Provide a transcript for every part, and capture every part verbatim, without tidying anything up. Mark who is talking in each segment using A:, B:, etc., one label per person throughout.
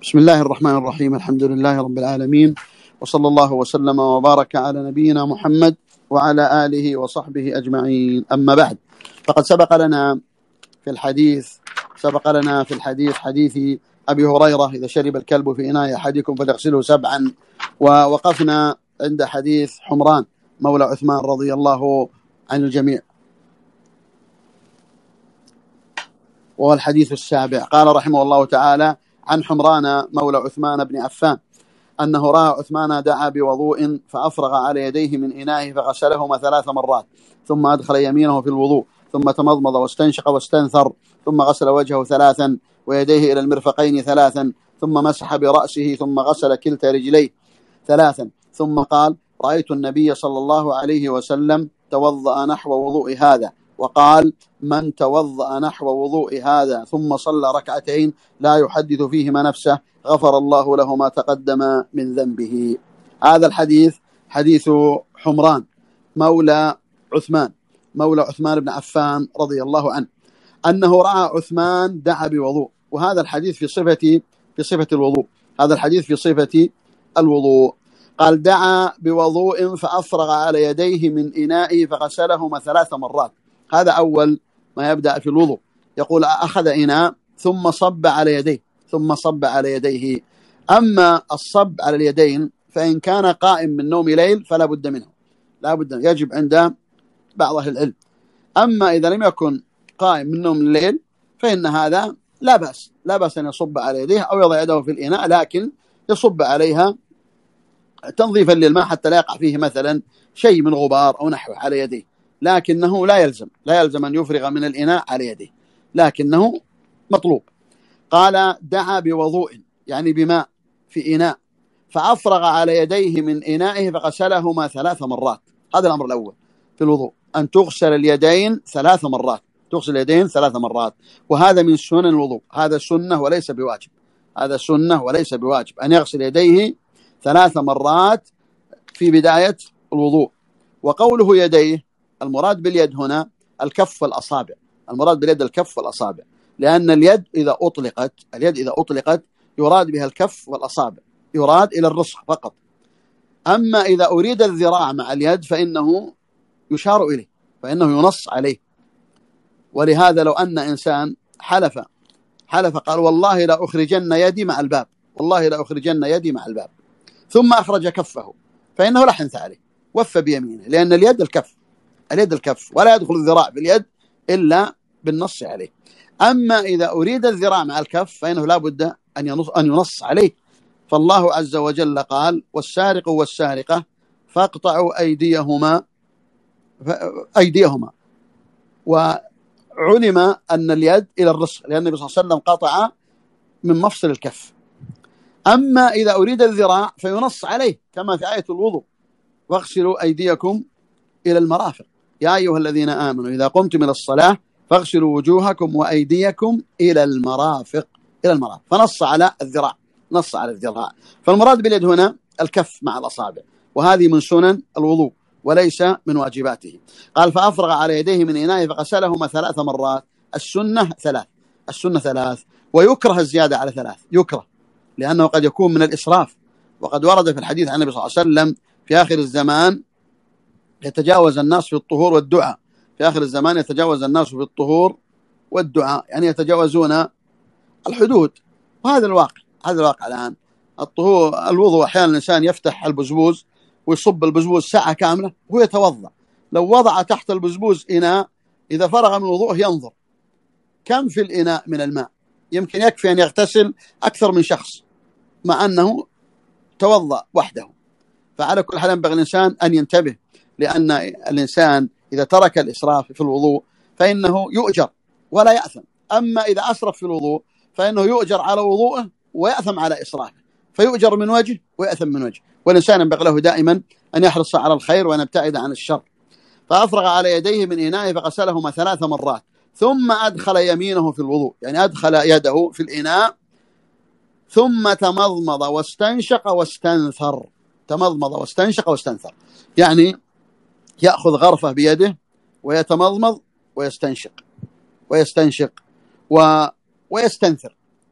A: بسم الله الرحمن الرحيم. الحمد لله رب العالمين، وصلى الله وسلم وبارك على نبينا محمد وعلى آله وصحبه أجمعين. أما بعد، فقد سبق لنا في الحديث سبق لنا في الحديث حديث أبي هريرة: إذا شرب الكلب في إناء أحدكم فليغسله سبعا. ووقفنا عند حديث حمران مولى عثمان رضي الله عن الجميع، وهو الحديث السابع. قال رحمه الله تعالى: عن حمران مولى عثمان بن عفان أنه رأى عثمان دعا بوضوء فأفرغ على يديه من إنائه فغسلهما ثلاث مرات، ثم أدخل يمينه في الوضوء، ثم تمضمض واستنشق واستنثر، ثم غسل وجهه ثلاثا ويديه إلى المرفقين ثلاثا، ثم مسح برأسه، ثم غسل كلتا رجليه ثلاثا، ثم قال: رأيت النبي صلى الله عليه وسلم توضأ نحو وضوء هذا، وقال: من توضأ نحو وضوء هذا ثم صلى ركعتين لا يحدث فيهما نفسه غفر الله له ما تقدم من ذنبه. هذا الحديث حديث حمران مولى عثمان مولى عثمان بن عفان رضي الله عنه، أنه رأى عثمان دعا بوضوء. وهذا الحديث في صفة في صفة الوضوء هذا الحديث في صفة الوضوء. قال: دعا بوضوء فأفرغ على يديه من إنائه فغسلهما ثلاث مرات. هذا أول ما يبدأ في الوضوء، يقول: أخذ إناء ثم صب على يديه ثم صب على يديه. أما الصب على اليدين فإن كان قائم من نوم ليل فلا بد منه لا بد يجب عند بعض أهل العلم. أما إذا لم يكن قائم من نوم الليل فإن هذا لا بأس لا بأس أن يصب على يديه أو يضع يده في الإناء، لكن يصب عليها تنظيفا للماء حتى لا يقع فيه مثلا شيء من غبار أو نحوه على يديه، لكنه لا يلزم لا يلزم أن يفرغ من الإناء على يديه، لكنه مطلوب. قال: دعا بوضوء يعني بماء في إناء فأفرغ على يديه من إنائه فغسلهما ثلاث مرات. هذا الأمر الأول في الوضوء، أن تغسل اليدين ثلاث مرات تغسل اليدين ثلاث مرات وهذا من سنن الوضوء. هذا سنة وليس بواجب هذا سنة وليس بواجب أن يغسل يديه ثلاث مرات في بداية الوضوء. وقوله يديه، المراد باليد هنا الكف والأصابع المراد باليد الكف والأصابع، لأن اليد إذا أطلقت اليد إذا أطلقت يراد بها الكف والأصابع، يراد إلى الرسغ فقط. أما إذا أريد الذراع مع اليد فإنه يشار إليه فإنه ينص عليه. ولهذا لو أن إنسان حلف حلف قال: والله لا أخرجن يدي مع الباب والله لا أخرجن يدي مع الباب ثم أخرج كفه فإنه لا حنث عليه، وفى بيمينه، لأن اليد الكف اليد الكف ولا يدخل الذراع باليد إلا بالنص عليه. أما إذا أريد الذراع مع الكف فإنه لا بد أن ينص, أن ينص عليه. فالله عز وجل قال: والسارق والسارقة فاقطعوا أيديهما أيديهما وعلم أن اليد إلى الرسغ، لأن النبي صلى الله عليه وسلم قطع من مفصل الكف. أما إذا أريد الذراع فينص عليه كما في آية الوضوء: واغسلوا أيديكم إلى المرافق يا أيها الذين آمنوا إذا قمتم إلى الصلاة فاغسلوا وجوهكم وأيديكم إلى المرافق إلى المرافق فنص على الذراع نص على الذراع. فالمراد باليد هنا الكف مع الأصابع، وهذه من سنن الوضوء وليس من واجباته. قال: فأفرغ على يديه من إنائه فغسلهما ثلاث مرات. السنة ثلاث السنة ثلاث ويكره الزيادة على ثلاث، يكره لأنه قد يكون من الإسراف. وقد ورد في الحديث عن النبي صلى الله عليه وسلم: في آخر الزمان يتجاوز الناس في الطهور والدعاء في آخر الزمان يتجاوز الناس في الطهور والدعاء يعني يتجاوزون الحدود. وهذا الواقع هذا الواقع الآن. الطهور الوضوء أحيانا الإنسان يفتح البزبوز ويصب البزبوز ساعة كاملة وهو يتوضأ، لو وضع تحت البزبوز إناء إذا فرغ من وضوءه ينظر كم في الإناء من الماء، يمكن يكفي أن يغتسل أكثر من شخص مع أنه توضأ وحده. فعلى كل حال ينبغي الإنسان أن ينتبه، لأن الإنسان إذا ترك الإسراف في الوضوء فإنه يؤجر ولا يأثم. أما إذا أسرف في الوضوء فإنه يؤجر على وضوءه ويأثم على إسرافه، فيؤجر من وجه ويأثم من وجه. والإنسان ينبغي له دائما أن يحرص على الخير وأن يبتعد عن الشر. فأفرغ على يديه من إنائه فغسلهما ثلاث مرات ثم أدخل يمينه في الوضوء يعني أدخل يده في الإناء ثم تمضمض واستنشق واستنثر تمضمض واستنشق واستنثر يعني يأخذ غرفة بيده ويتمضمض ويستنشق ويستنشق و... ويستنثر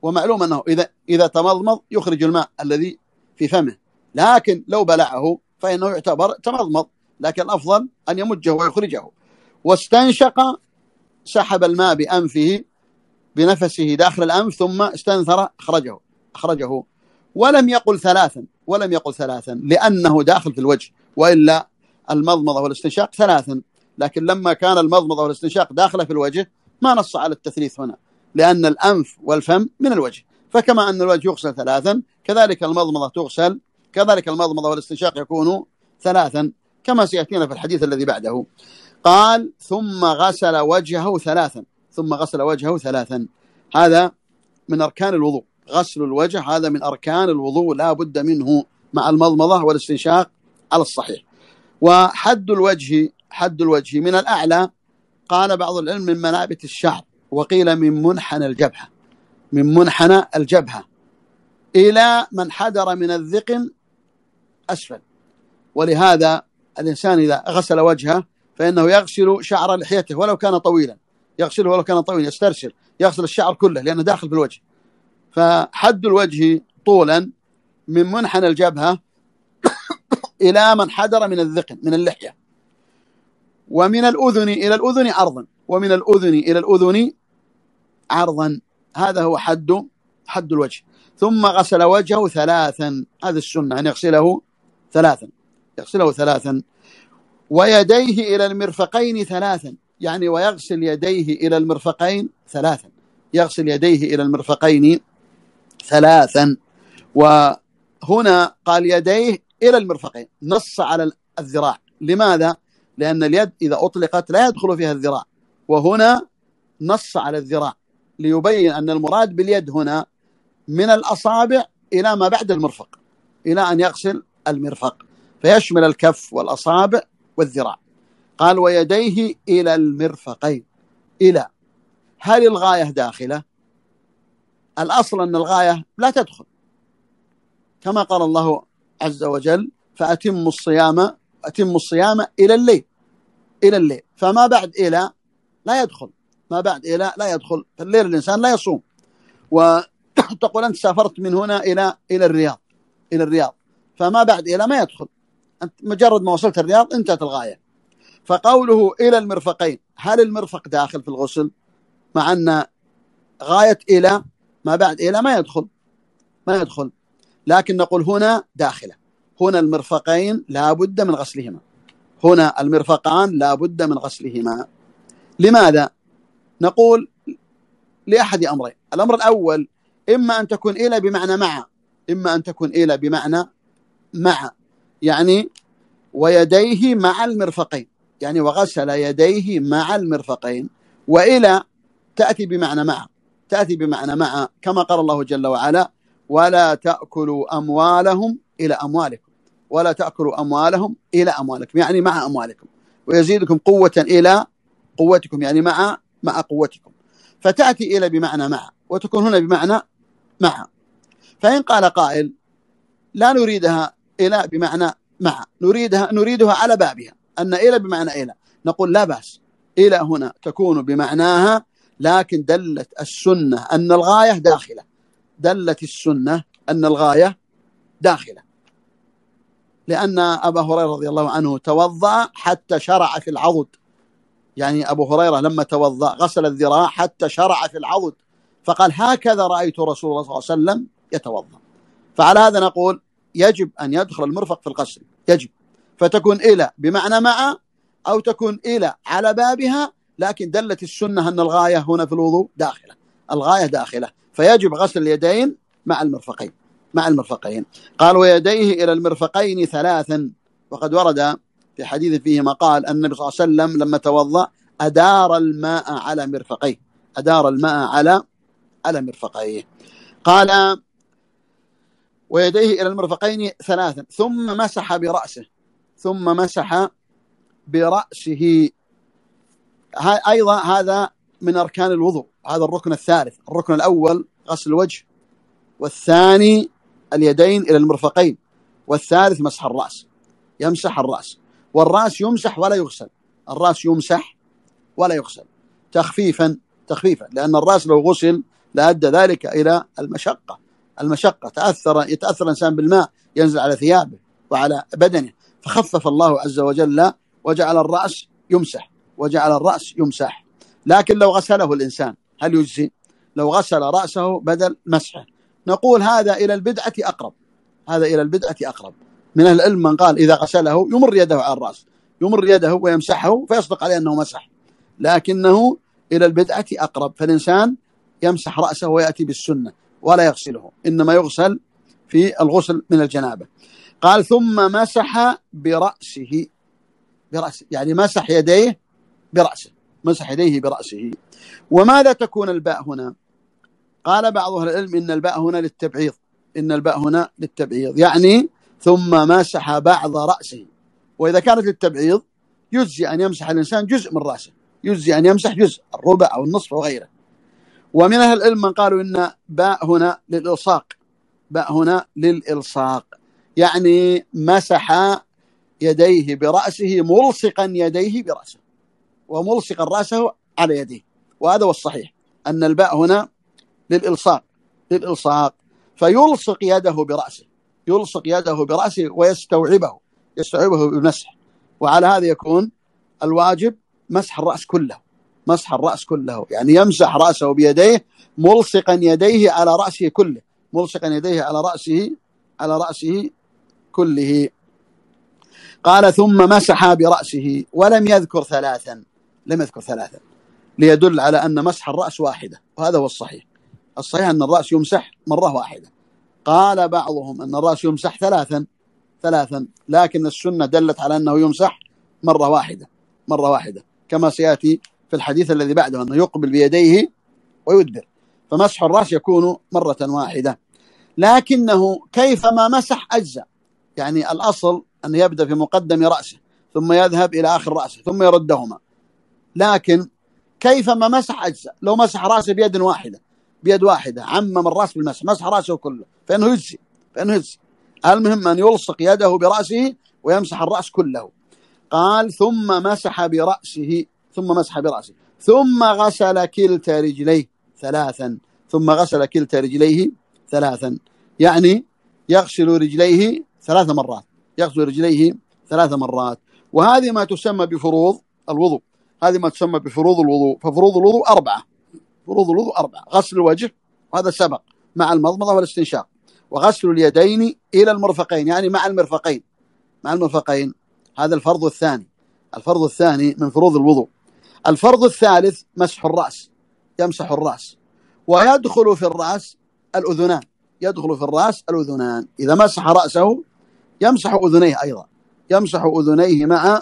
A: ومعلوم أنه إذا إذا تمضمض يخرج الماء الذي في فمه، لكن لو بلعه فإنه يعتبر تمضمض، لكن الأفضل أن يمجه ويخرجه. واستنشق سحب الماء بأنفه بنفسه داخل الأنف ثم استنثر أخرجه أخرجه ولم يقل ثلاثا ولم يقل ثلاثا لأنه داخل في الوجه، وإلا المضمضة والاستنشاق ثلاثا، لكن لما كان المضمضة والاستنشاق داخله في الوجه ما نص على التثليث هنا، لأن الأنف والفم من الوجه، فكما أن الوجه يغسل ثلاثا كذلك المضمضة تغسل، كذلك المضمضة والاستنشاق يكون ثلاثا كما سيأتينا في الحديث الذي بعده. قال ثم غسل وجهه ثلاثا ثم غسل وجهه ثلاثا هذا من أركان الوضوء، غسل الوجه هذا من أركان الوضوء لا بد منه مع المضمضة والاستنشاق على الصحيح. وحد الوجه حد الوجه من الأعلى قال بعض العلم من منابت الشعر، وقيل من منحنى الجبهة من منحنى الجبهة إلى من حدر من الذقن أسفل. ولهذا الإنسان إذا غسل وجهه فإنه يغسل شعر لحيته ولو كان طويلا، يغسله ولو كان طويلا يسترسل، يغسل الشعر كله لأنه داخل في الوجه. فحد الوجه طولا من منحنى الجبهة إلى من حدر من الذقن من اللحية، ومن الأذن إلى الأذن عرضا ومن الأذن إلى الأذن عرضا هذا هو حد حد الوجه. ثم غسل وجهه ثلاثا، هذا السنة أن يغسله ثلاثا يغسله ثلاثا ويديه إلى المرفقين ثلاثا، يعني ويغسل يديه إلى المرفقين ثلاثا يغسل يديه إلى المرفقين ثلاثا. وهنا قال يديه إلى المرفقين، نص على الذراع. لماذا؟ لأن اليد إذا أطلقت لا يدخل فيها الذراع، وهنا نص على الذراع ليبين أن المراد باليد هنا من الأصابع إلى ما بعد المرفق، إلى أن يغسل المرفق، فيشمل الكف والأصابع والذراع. قال ويديه إلى المرفقين. إلى، هل الغاية داخلة؟ الأصل أن الغاية لا تدخل، كما قال الله عز وجل فأتموا الصيام أتموا الصيام إلى الليل إلى الليل فما بعد إلى لا يدخل، ما بعد إلى لا يدخل، فالليل الإنسان لا يصوم. وتقول أنت سافرت من هنا إلى إلى الرياض إلى الرياض فما بعد إلى ما يدخل، أنت مجرد ما وصلت الرياض انتهت الغاية. فقوله إلى المرفقين، هل المرفق داخل في الغسل؟ مع أن غاية إلى ما بعد إلى ما يدخل ما يدخل لكن نقول هنا داخلة، هنا المرفقين لا بد من غسلهما، هنا المرفقان لا بد من غسلهما. لماذا؟ نقول لأحد أمرين. الأمر الأول إما أن تكون إلى بمعنى مع إما أن تكون إلى بمعنى مع يعني ويديه مع المرفقين، يعني وغسل يديه مع المرفقين. وإلى تأتي بمعنى مع تأتي بمعنى مع كما قال الله جل وعلا ولا تأكلوا أموالهم إلى أموالكم ولا تأكلوا أموالهم إلى أموالكم، يعني مع أموالكم، ويزيدكم قوة إلى قوتكم، يعني مع مع قوتكم. فتأتي إلى بمعنى مع وتكون هنا بمعنى مع. فإن قال قائل لا نريدها إلى بمعنى مع، نريدها نريدها على بابها أن إلى بمعنى إلى، نقول لا بأس، إلى هنا تكون بمعناها، لكن دلت السنة أن الغاية داخلة دلت السنة أن الغاية داخلة لأن أبا هريرة رضي الله عنه توضأ حتى شرع في العضد، يعني أبو هريرة لما توضأ غسل الذراع حتى شرع في العضد، فقال هكذا رأيت رسول الله صلى الله عليه وسلم يتوضأ. فعلى هذا نقول يجب أن يدخل المرفق في الغسل، يجب، فتكون إلى بمعنى مع أو تكون إلى على بابها، لكن دلت السنة أن الغاية هنا في الوضوء داخلة، الغاية داخلة، فيجب غسل اليدين مع المرفقين مع المرفقين. قال ويديه إلى المرفقين ثلاثا، وقد ورد في حديث فيه ما قال النبي صلى الله عليه وسلم لما توضأ أدار الماء على مرفقيه أدار الماء على على مرفقيه. قال ويديه إلى المرفقين ثلاثا ثم مسح برأسه ثم مسح برأسه أيضا هذا من أركان الوضوء، هذا الركن الثالث. الركن الأول غسل الوجه، والثاني اليدين إلى المرفقين، والثالث مسح الرأس، يمسح الرأس. والرأس يمسح ولا يغسل، الرأس يمسح ولا يغسل تخفيفا تخفيفا لأن الرأس لو غسل لأدى ذلك إلى المشقة المشقة تأثر يتأثر الإنسان بالماء ينزل على ثيابه وعلى بدنه، فخفف الله عز وجل وجعل الرأس يمسح وجعل الرأس يمسح. لكن لو غسله الإنسان هل يجزي؟ لو غسل رأسه بدل مسحه نقول هذا إلى البدعة أقرب، هذا إلى البدعة أقرب. من أهل العلم من قال إذا غسله يمر يده على الرأس، يمر يده ويمسحه فيصدق عليه أنه مسح، لكنه إلى البدعة أقرب. فالإنسان يمسح رأسه ويأتي بالسنة ولا يغسله، إنما يغسل في الغسل من الجنابة. قال ثم مسح برأسه، برأسه يعني مسح يديه برأسه، مسح يديه برأسه. وماذا تكون الباء هنا؟ قال بعض أهل العلم إن الباء هنا للتبعيض، إن الباء هنا للتبعيض يعني ثم مسح بعض رأسه. وإذا كانت للتبعيض يجزي أن يمسح الإنسان جزء من رأسه، يجزي أن يمسح جزء الربع أو النصف وغيره. ومن أهل العلم من قالوا إن باء هنا للإلصاق، باء هنا للإلصاق يعني مسح يديه برأسه ملصقا يديه برأسه وملصقا رأسه على يديه. وهذا هو الصحيح أن الباء هنا للإلصاق، للإلصاق فيلصق يده برأسه، يلصق يده برأسه ويستوعبه، يستوعبه بالمسح. وعلى هذا يكون الواجب مسح الرأس كله، مسح الرأس كله يعني يمسح رأسه بيديه ملصقا يديه على رأسه كله، ملصقا يديه على رأسه على رأسه كله. قال ثم مسح برأسه ولم يذكر ثلاثا، لم يذكر ثلاثا ليدل على أن مسح الرأس واحدة، وهذا هو الصحيح. الصحيح أن الرأس يمسح مرة واحدة. قال بعضهم أن الرأس يمسح ثلاثا ثلاثا لكن السنة دلت على أنه يمسح مرة واحدة، مرة واحدة كما سيأتي في الحديث الذي بعده أنه يقبل بيديه ويدبر، فمسح الرأس يكون مرة واحدة. لكنه كيفما مسح أجزاء، يعني الأصل أن يبدأ في مقدم رأسه ثم يذهب إلى آخر رأسه ثم يردهما، لكن كيفما مسح أجزاء. لو مسح رأسه بيد واحدة بيد واحدة عمم الرأس بالمسح، مسح رأسه كله فإنه يجزي، فإنه يجزي. المهم أن يلصق يده برأسه ويمسح الرأس كله. قال ثم مسح برأسه، ثم مسح برأسه ثم غسل كلتا رجليه ثلاثا، ثم غسل كلتا رجليه ثلاثا يعني يغسل رجليه ثلاث مرات، يغسل رجليه ثلاث مرات. وهذه ما تسمى بفروض الوضوء، هذه ما تسمى بفروض الوضوء. ففروض الوضوء أربعة، فروض الوضوء أربعة: غسل الوجه وهذا سبق مع المضمضة والاستنشاق، وغسل اليدين إلى المرفقين يعني مع المرفقين، مع المرفقين هذا الفرض الثاني، الفرض الثاني من فروض الوضوء. الفرض الثالث مسح الرأس، يمسح الرأس، ويدخل في الرأس الأذنان، يدخل في الرأس الأذنان. إذا مسح رأسه يمسح أذنيه أيضا، يمسح أذنيه مع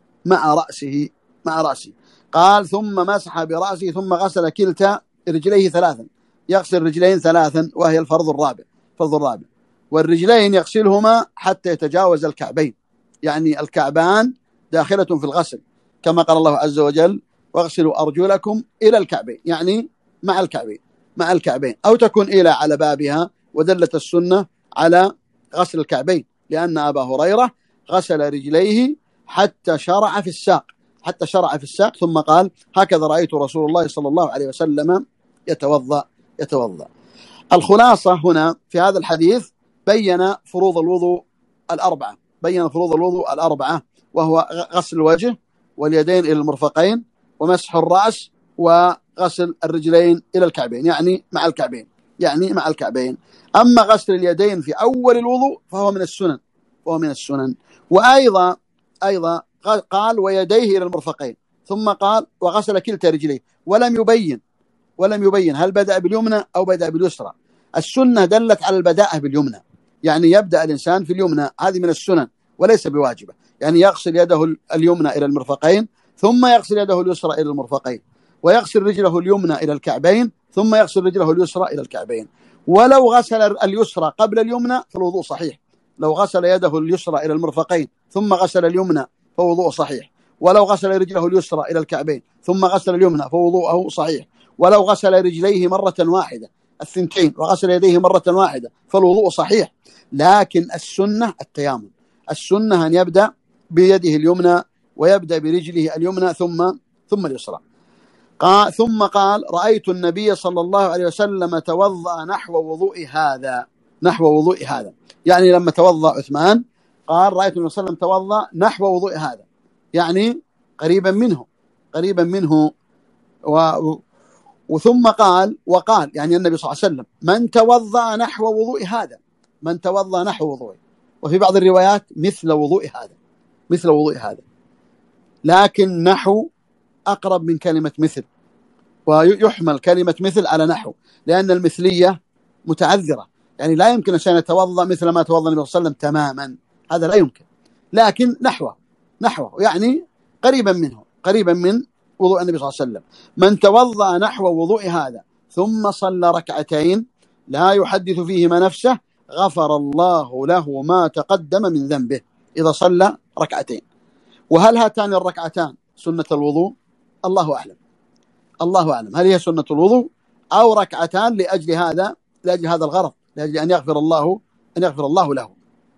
A: مع رأسه مع رأسه. قال ثم مسح برأسه ثم غسل كلتا رجليه ثلاثا، يغسل الرجلين ثلاثا وهي الفرض الرابع، الفرض الرابع. والرجلين يغسلهما حتى يتجاوز الكعبين، يعني الكعبان داخلة في الغسل كما قال الله عز وجل واغسلوا أرجلكم إلى الكعبين، يعني مع الكعبين، مع الكعبين، أو تكون إلى على بابها. ودلت السنة على غسل الكعبين لأن أبا هريرة غسل رجليه حتى شرع في الساق، حتى شرع في الساق ثم قال هكذا رأيت رسول الله صلى الله عليه وسلم يتوضأ يتوضأ. الخلاصة هنا في هذا الحديث بين فروض الوضوء الأربعة، بين فروض الوضوء الأربعة، وهو غسل الوجه واليدين إلى المرفقين ومسح الرأس وغسل الرجلين إلى الكعبين يعني مع الكعبين، يعني مع الكعبين. أما غسل اليدين في أول الوضوء فهو من السنن، فهو من السنن. وأيضا أيضا قال ويديه إلى المرفقين، ثم قال وغسل كلتا رجليه، ولم يبين ولم يبين هل بدأ باليمنى أو بدأ باليسرى. السنة دلت على البداءة باليمنى، يعني يبدأ الإنسان في اليمنى، هذه من السنن وليس بواجبة، يعني يغسل يده اليمنى إلى المرفقين ثم يغسل يده اليسرى إلى المرفقين، ويغسل رجله اليمنى إلى الكعبين ثم يغسل رجله اليسرى إلى الكعبين. ولو غسل اليسرى قبل اليمنى فالوضوء صحيح، لو غسل يده اليسرى إلى المرفقين ثم غسل اليمنى فوضوء صحيح، ولو غسل رجله اليسرى إلى الكعبين ثم غسل اليمنى فوضوءه صحيح، ولو غسل رجليه مرة واحدة الثنتين وغسل يديه مرة واحدة فالوضوء صحيح. لكن السنة التيامن، السنة أن يبدأ بيده اليمنى ويبدأ برجله اليمنى ثم ثم اليسرى. قال ثم قال رأيت النبي صلى الله عليه وسلم توضأ نحو وضوء هذا، نحو وضوء هذا، يعني لما توضأ عثمان قال رأيت النبي صلى الله عليه وسلم توضأ نحو وضوء هذا، يعني قريبا منه، قريبا منه. و وثم قال وقال يعني النبي صلى الله عليه وسلم من توضأ نحو وضوء هذا، من توضأ نحو وضوء، وفي بعض الروايات مثل وضوء هذا، مثل وضوء هذا، لكن نحو أقرب من كلمة مثل، ويحمل كلمة مثل على نحو، لأن المثلية متعذرة، يعني لا يمكن أن يتوضأ مثل ما توضأ النبي صلى الله عليه وسلم تماما، هذا لا يمكن، لكن نحوه، نحوه يعني قريبا منه، قريبا من وضوء النبي صلى الله عليه وسلم. من توضأ نحو وضوء هذا ثم صلى ركعتين لا يحدث فيهما نفسه غفر الله له ما تقدم من ذنبه، إذا صلى ركعتين. وهل هاتان الركعتان سنة الوضوء؟ الله أعلم، الله أعلم، هل هي سنة الوضوء أو ركعتان لأجل هذا، لأجل هذا الغرض، لأجل أن يغفر الله، أن يغفر الله له.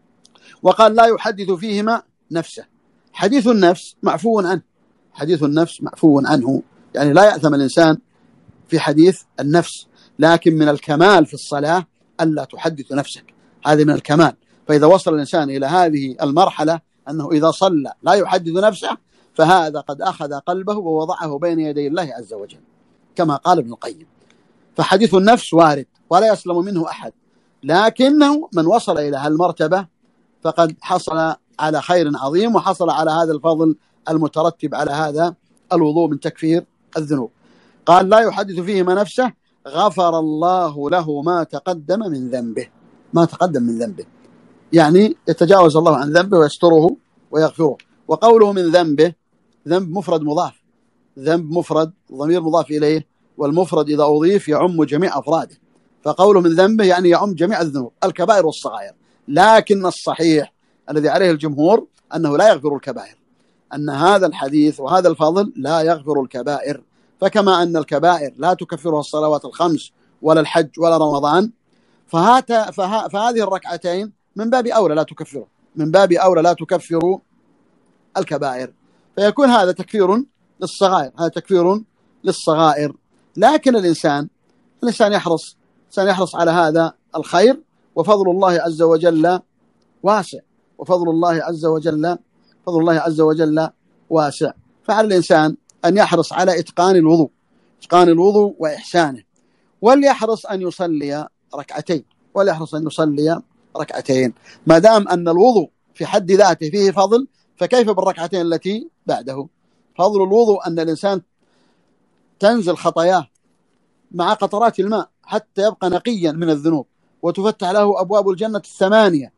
A: وقال لا يحدث فيهما نفسه، حديث النفس معفو عنه، حديث النفس معفو عنه، يعني لا يأثم الإنسان في حديث النفس، لكن من الكمال في الصلاة ألا تحدث نفسك، هذا من الكمال. فإذا وصل الإنسان إلى هذه المرحلة أنه إذا صلى لا يحدث نفسه فهذا قد أخذ قلبه ووضعه بين يدي الله عز وجل كما قال ابن القيم. فحديث النفس وارد ولا يسلم منه أحد، لكنه من وصل إلى هالمرتبة فقد حصل على خير عظيم، وحصل على هذا الفضل المترتب على هذا الوضوء من تكفير الذنوب. قال لا يحدث فيهما نفسه غفر الله له ما تقدم من ذنبه، ما تقدم من ذنبه، يعني يتجاوز الله عن ذنبه ويستره ويغفره. وقوله من ذنبه، ذنب مفرد مضاف، ذنب مفرد ضمير مضاف إليه، والمفرد إذا أضيف يعم جميع أفراده، فقوله من ذنبه يعني يعم جميع الذنوب الكبائر والصغائر. لكن الصحيح الذي عليه الجمهور أنه لا يغفر الكبائر، أن هذا الحديث وهذا الفضل لا يغفر الكبائر. فكما أن الكبائر لا تكفرها الصلوات الخمس ولا الحج ولا رمضان، فهات فه فهذه الركعتين من باب أولى لا تكفره، من باب أولى لا تكفر الكبائر، فيكون هذا تكفير للصغائر، هذا تكفير للصغائر. لكن الإنسان الإنسان يحرص الإنسان يحرص على هذا الخير، وفضل الله عز وجل واسع، وفضل الله عز وجل فضل الله عز وجل واسع. فعلى الإنسان أن يحرص على إتقان الوضوء، إتقان الوضوء وإحسانه، وليحرص أن يصلي ركعتين، وليحرص أن يصلي ركعتين، ما دام أن الوضوء في حد ذاته فيه فضل، فكيف بالركعتين التي بعده؟ فضل الوضوء أن الإنسان تنزل خطاياه مع قطرات الماء حتى يبقى نقيا من الذنوب، وتفتح له أبواب الجنة الثمانية،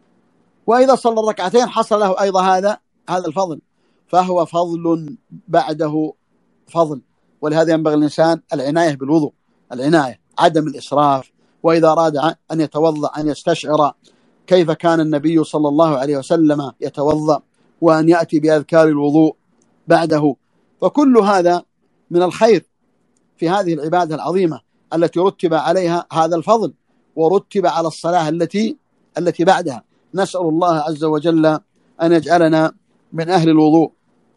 A: وإذا صلى الركعتين حصل له أيضا هذا هذا الفضل، فهو فضل بعده فضل. ولهذا ينبغي الإنسان العناية بالوضوء، العناية، عدم الإسراف، وإذا أراد أن يتوضأ أن يستشعر كيف كان النبي صلى الله عليه وسلم يتوضأ، وأن يأتي بأذكار الوضوء بعده. فكل هذا من الخير في هذه العبادة العظيمة التي رتب عليها هذا الفضل، ورتب على الصلاة التي التي بعدها. نسأل الله عز وجل أن يجعلنا من أهل الوضوء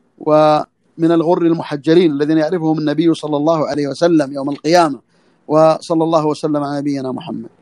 A: ومن الغر المحجلين الذين يعرفهم النبي صلى الله عليه وسلم يوم القيامة. وصلى الله وسلم على نبينا محمد.